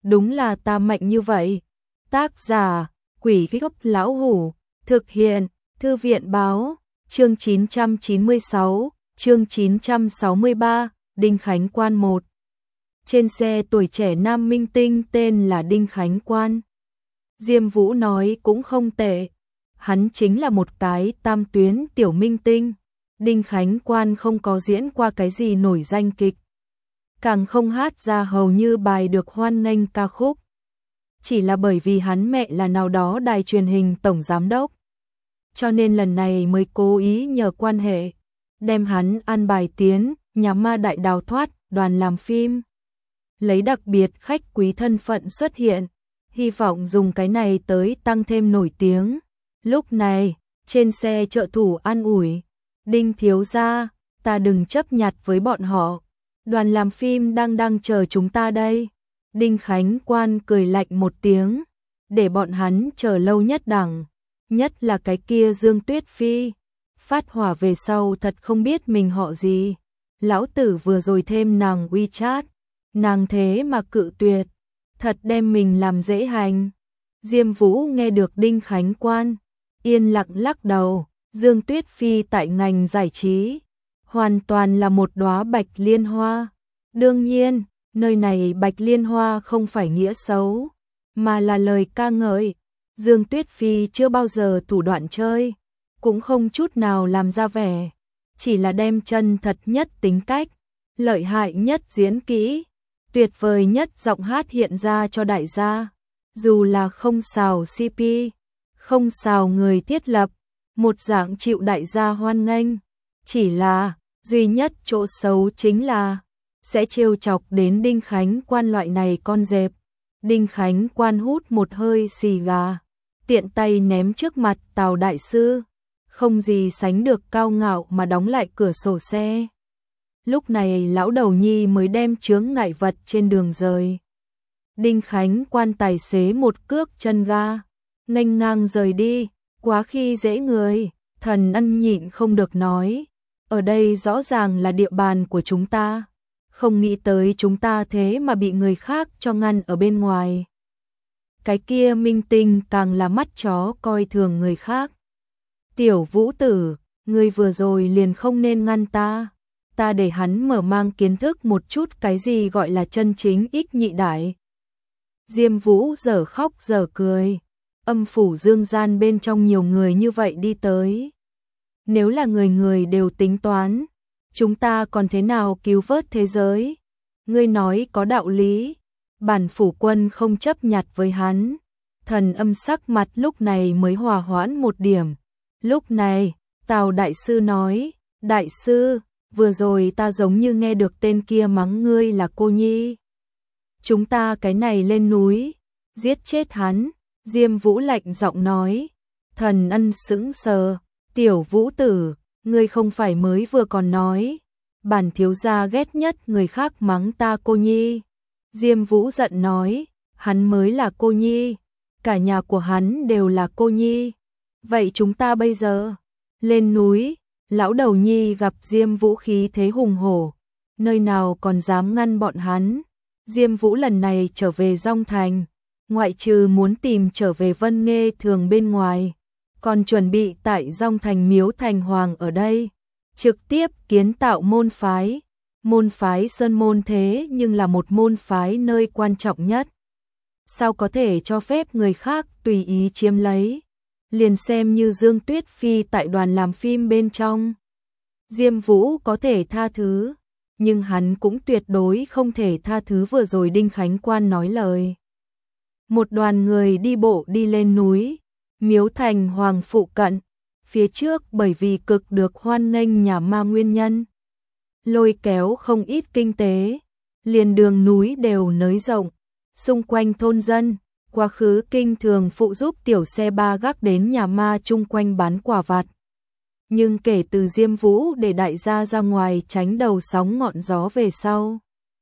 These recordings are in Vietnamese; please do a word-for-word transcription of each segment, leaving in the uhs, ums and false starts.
đúng là ta mạnh như vậy. Tác giả, Quỷ Gốc Lão Hủ, thực hiện, Thư viện Báo, chương chín trăm chín mươi sáu, chương chín trăm sáu mươi ba, Đinh Khánh Quan một. Trên xe tuổi trẻ nam minh tinh tên là Đinh Khánh Quan. Diêm Vũ nói cũng không tệ, hắn chính là một cái tam tuyến tiểu minh tinh. Đinh Khánh Quan không có diễn qua cái gì nổi danh kịch, càng không hát ra hầu như bài được hoan nghênh ca khúc. Chỉ là bởi vì hắn mẹ là nào đó đài truyền hình tổng giám đốc, cho nên lần này mới cố ý nhờ quan hệ, đem hắn an bài tiến nhà ma đại đào thoát đoàn làm phim. Lấy đặc biệt khách quý thân phận xuất hiện, hy vọng dùng cái này tới tăng thêm nổi tiếng. Lúc này, trên xe trợ thủ an ủi, Đinh thiếu gia, ta đừng chấp nhặt với bọn họ, đoàn làm phim đang đang chờ chúng ta đây. Đinh Khánh Quan cười lạnh một tiếng, để bọn hắn chờ lâu nhất đẳng, nhất là cái kia Dương Tuyết Phi. Phát hỏa về sau thật không biết mình họ gì, lão tử vừa rồi thêm nàng WeChat, nàng thế mà cự tuyệt, thật đem mình làm dễ hành. Diêm Vũ nghe được Đinh Khánh Quan, yên lặng lắc đầu. Dương Tuyết Phi tại ngành giải trí hoàn toàn là một đóa bạch liên hoa. Đương nhiên, nơi này bạch liên hoa không phải nghĩa xấu, mà là lời ca ngợi. Dương Tuyết Phi chưa bao giờ thủ đoạn chơi, cũng không chút nào làm ra vẻ, chỉ là đem chân thật nhất tính cách, lợi hại nhất diễn kỹ, tuyệt vời nhất giọng hát hiện ra cho đại gia. Dù là không xào xê pê, không xào người thiết lập, một dạng chịu đại gia hoan nghênh. Chỉ là, duy nhất chỗ xấu chính là sẽ trêu chọc đến Đinh Khánh Quan loại này con dẹp. Đinh Khánh Quan hút một hơi xì gà, tiện tay ném trước mặt Tào đại sư, không gì sánh được cao ngạo mà đóng lại cửa sổ xe. Lúc này lão đầu nhi mới đem chướng ngại vật trên đường rời. Đinh Khánh Quan tài xế một cước chân ga, nghênh ngang rời đi, quá khi dễ người. Thần Ân nhịn không được nói, ở đây rõ ràng là địa bàn của chúng ta, không nghĩ tới chúng ta thế mà bị người khác cho ngăn ở bên ngoài. Cái kia minh tinh càng là mắt chó coi thường người khác. Tiểu Vũ tử, ngươi vừa rồi liền không nên ngăn ta, ta để hắn mở mang kiến thức một chút cái gì gọi là chân chính ích nhị đại. Diêm Vũ dở khóc dở cười, âm phủ dương gian bên trong nhiều người như vậy đi tới. Nếu là người người đều tính toán, chúng ta còn thế nào cứu vớt thế giới? Ngươi nói có đạo lý, bản phủ quân không chấp nhặt với hắn. Thần Âm sắc mặt lúc này mới hòa hoãn một điểm. Lúc này, Tào đại sư nói, đại sư, vừa rồi ta giống như nghe được tên kia mắng ngươi là cô nhi. Chúng ta cái này lên núi, giết chết hắn. Diêm Vũ lạnh giọng nói. Thần Ân sững sờ, tiểu Vũ tử, ngươi không phải mới vừa còn nói, bản thiếu gia ghét nhất người khác mắng ta cô nhi. Diêm Vũ giận nói, hắn mới là cô nhi, cả nhà của hắn đều là cô nhi. Vậy chúng ta bây giờ, lên núi. Lão đầu nhi gặp Diêm Vũ khí thế hùng hổ, nơi nào còn dám ngăn bọn hắn. Diêm Vũ lần này trở về Dong Thành, ngoại trừ muốn tìm trở về Vân Nghê Thường bên ngoài, còn chuẩn bị tại Dong Thành miếu thành hoàng ở đây, trực tiếp kiến tạo môn phái. Môn phái Sơn Môn thế nhưng là một môn phái nơi quan trọng nhất, sao có thể cho phép người khác tùy ý chiếm lấy? Liền xem như Dương Tuyết Phi tại đoàn làm phim bên trong, Diêm Vũ có thể tha thứ, nhưng hắn cũng tuyệt đối không thể tha thứ vừa rồi Đinh Khánh Quan nói lời. Một đoàn người đi bộ đi lên núi, miếu thành hoàng phụ cận, phía trước bởi vì cực được hoan nghênh nhà ma nguyên nhân, lôi kéo không ít kinh tế, liền đường núi đều nới rộng, xung quanh thôn dân, quá khứ kinh thường phụ giúp tiểu xe ba gác đến nhà ma chung quanh bán quả vặt. Nhưng kể từ Diêm Vũ để đại gia ra ngoài tránh đầu sóng ngọn gió về sau,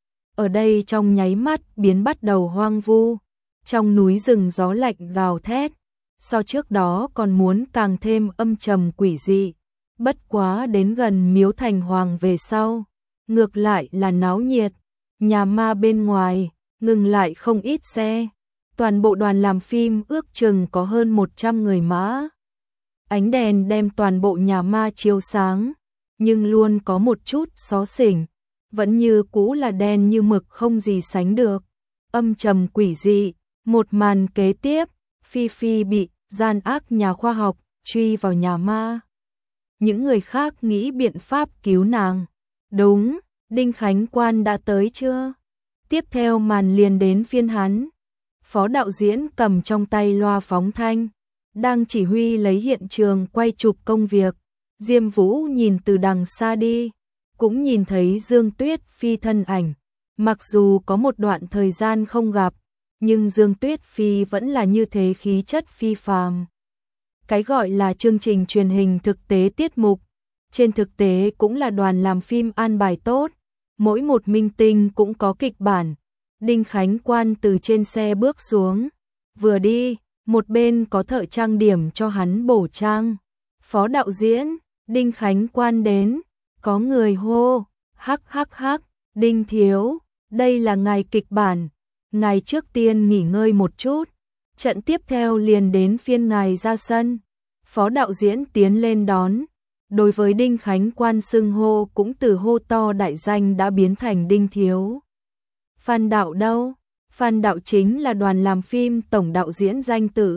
ở đây trong nháy mắt biến bắt đầu hoang vu, trong núi rừng gió lạnh gào thét, so trước đó còn muốn càng thêm âm trầm quỷ dị. Bất quá đến gần miếu thành hoàng về sau, ngược lại là náo nhiệt, nhà ma bên ngoài, ngừng lại không ít xe. Toàn bộ đoàn làm phim ước chừng có hơn một trăm người mã. Ánh đèn đem toàn bộ nhà ma chiếu sáng, nhưng luôn có một chút xó xỉnh, vẫn như cũ là đen như mực không gì sánh được. Âm trầm quỷ dị, một màn kế tiếp, Phi Phi bị gian ác nhà khoa học truy vào nhà ma. Những người khác nghĩ biện pháp cứu nàng. Đúng, Đinh Khánh Quan đã tới chưa? Tiếp theo màn liền đến phiên hắn. Phó đạo diễn cầm trong tay loa phóng thanh, đang chỉ huy lấy hiện trường quay chụp công việc. Diêm Vũ nhìn từ đằng xa đi, cũng nhìn thấy Dương Tuyết Phi thân ảnh. Mặc dù có một đoạn thời gian không gặp, nhưng Dương Tuyết Phi vẫn là như thế khí chất phi phàm. Cái gọi là chương trình truyền hình thực tế tiết mục, trên thực tế cũng là đoàn làm phim an bài tốt, mỗi một minh tinh cũng có kịch bản. Đinh Khánh Quan từ trên xe bước xuống, vừa đi, một bên có thợ trang điểm cho hắn bổ trang. Phó đạo diễn, Đinh Khánh Quan đến, có người hô, hắc hắc hắc, Đinh thiếu, đây là ngài kịch bản, ngài trước tiên nghỉ ngơi một chút, trận tiếp theo liền đến phiên ngài ra sân. Phó đạo diễn tiến lên đón, đối với Đinh Khánh Quan xưng hô cũng từ hô to đại danh đã biến thành Đinh thiếu. Phan Đạo đâu? Phan Đạo chính là đoàn làm phim tổng đạo diễn danh tự.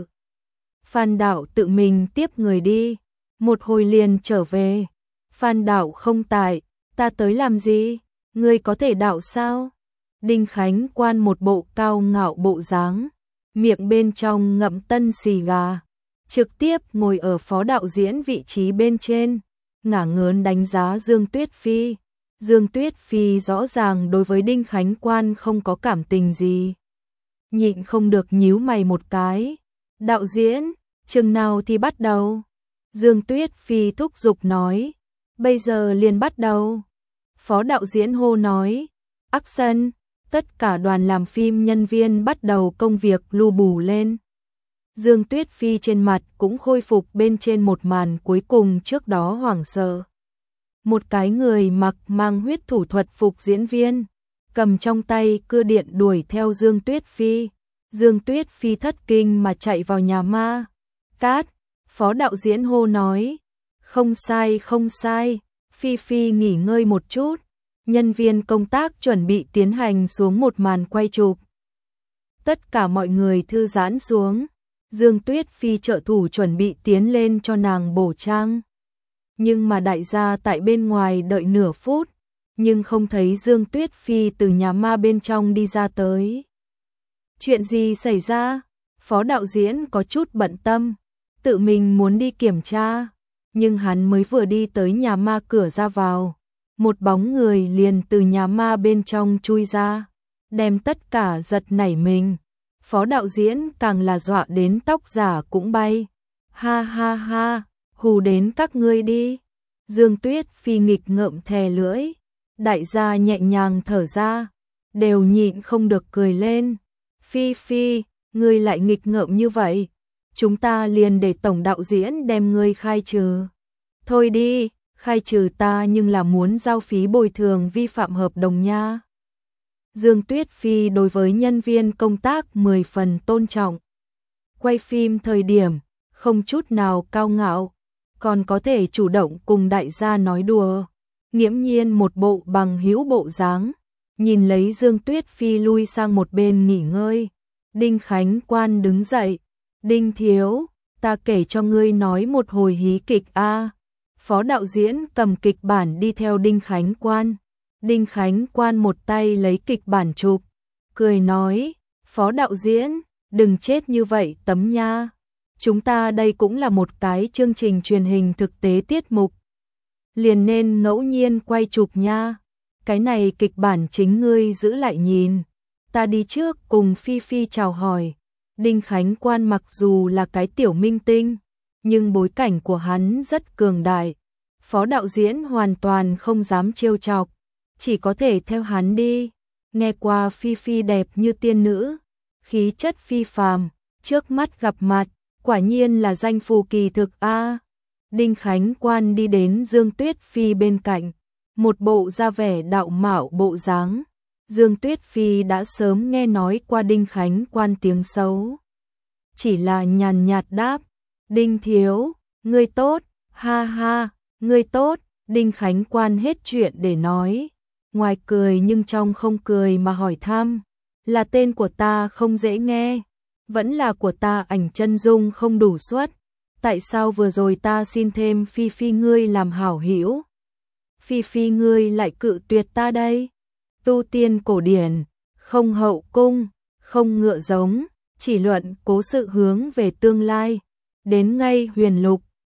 Phan Đạo tự mình tiếp người đi, một hồi liền trở về. Phan Đạo không tại, ta tới làm gì? Ngươi có thể đạo sao? Đinh Khánh Quan một bộ cao ngạo bộ dáng, miệng bên trong ngậm tân xì gà, trực tiếp ngồi ở phó đạo diễn vị trí bên trên, ngả ngớn đánh giá Dương Tuyết Phi. Dương Tuyết Phi rõ ràng đối với Đinh Khánh Quan không có cảm tình gì. Nhịn không được nhíu mày một cái. Đạo diễn, chừng nào thì bắt đầu? Dương Tuyết Phi thúc giục nói. Bây giờ liền bắt đầu. Phó đạo diễn hô nói. Action, tất cả đoàn làm phim nhân viên bắt đầu công việc lu bù lên. Dương Tuyết Phi trên mặt cũng khôi phục bên trên một màn cuối cùng trước đó hoảng sợ. Một cái người mặc mang huyết thủ thuật phục diễn viên, cầm trong tay cưa điện đuổi theo Dương Tuyết Phi. Dương Tuyết Phi thất kinh mà chạy vào nhà ma. Cát, phó đạo diễn hô nói. Không sai không sai, Phi Phi nghỉ ngơi một chút. Nhân viên công tác chuẩn bị tiến hành xuống một màn quay chụp. Tất cả mọi người thư giãn xuống. Dương Tuyết Phi trợ thủ chuẩn bị tiến lên cho nàng bổ trang. Nhưng mà đại gia tại bên ngoài đợi nửa phút, nhưng không thấy Dương Tuyết Phi từ nhà ma bên trong đi ra tới. Chuyện gì xảy ra? Phó đạo diễn có chút bận tâm, tự mình muốn đi kiểm tra, nhưng hắn mới vừa đi tới nhà ma cửa ra vào, một bóng người liền từ nhà ma bên trong chui ra, đem tất cả giật nảy mình. Phó đạo diễn càng là dọa đến tóc giả cũng bay. Ha ha ha, hù đến các ngươi đi. Dương Tuyết Phi nghịch ngợm thè lưỡi. Đại gia nhẹ nhàng thở ra, đều nhịn không được cười lên. Phi Phi, ngươi lại nghịch ngợm như vậy, chúng ta liền để tổng đạo diễn đem ngươi khai trừ. Thôi đi, khai trừ ta nhưng là muốn giao phí bồi thường vi phạm hợp đồng nha. Dương Tuyết Phi đối với nhân viên công tác mười phần tôn trọng. Quay phim thời điểm, không chút nào cao ngạo, còn có thể chủ động cùng đại gia nói đùa. Nghiễm nhiên một bộ bằng hữu bộ dáng, nhìn lấy Dương Tuyết Phi lui sang một bên nghỉ ngơi. Đinh Khánh Quan đứng dậy. Đinh thiếu, ta kể cho ngươi nói một hồi hí kịch a. Phó đạo diễn cầm kịch bản đi theo Đinh Khánh Quan. Đinh Khánh Quan một tay lấy kịch bản chụp, cười nói, phó đạo diễn, đừng chết như vậy tấm nha. Chúng ta đây cũng là một cái chương trình truyền hình thực tế tiết mục. Liền nên ngẫu nhiên quay chụp nha. Cái này kịch bản chính ngươi giữ lại nhìn. Ta đi trước cùng Phi Phi chào hỏi. Đinh Khánh Quan mặc dù là cái tiểu minh tinh, nhưng bối cảnh của hắn rất cường đại. Phó đạo diễn hoàn toàn không dám trêu chọc, chỉ có thể theo hắn đi. Nghe qua Phi Phi đẹp như tiên nữ, khí chất phi phàm, trước mắt gặp mặt, quả nhiên là danh phù kỳ thực a. Đinh Khánh Quan đi đến Dương Tuyết Phi bên cạnh, một bộ da vẻ đạo mạo bộ dáng, Dương Tuyết Phi đã sớm nghe nói qua Đinh Khánh Quan tiếng xấu. Chỉ là nhàn nhạt đáp, Đinh thiếu, ngươi tốt, ha ha, ngươi tốt, Đinh Khánh Quan hết chuyện để nói. Ngoài cười nhưng trong không cười mà hỏi thăm, là tên của ta không dễ nghe, vẫn là của ta ảnh chân dung không đủ suất. Tại sao vừa rồi ta xin thêm Phi Phi ngươi làm hảo hữu, Phi Phi ngươi lại cự tuyệt ta đây? Tu tiên cổ điển, không hậu cung, không ngựa giống, chỉ luận cố sự hướng về tương lai. Đến ngay huyền lục,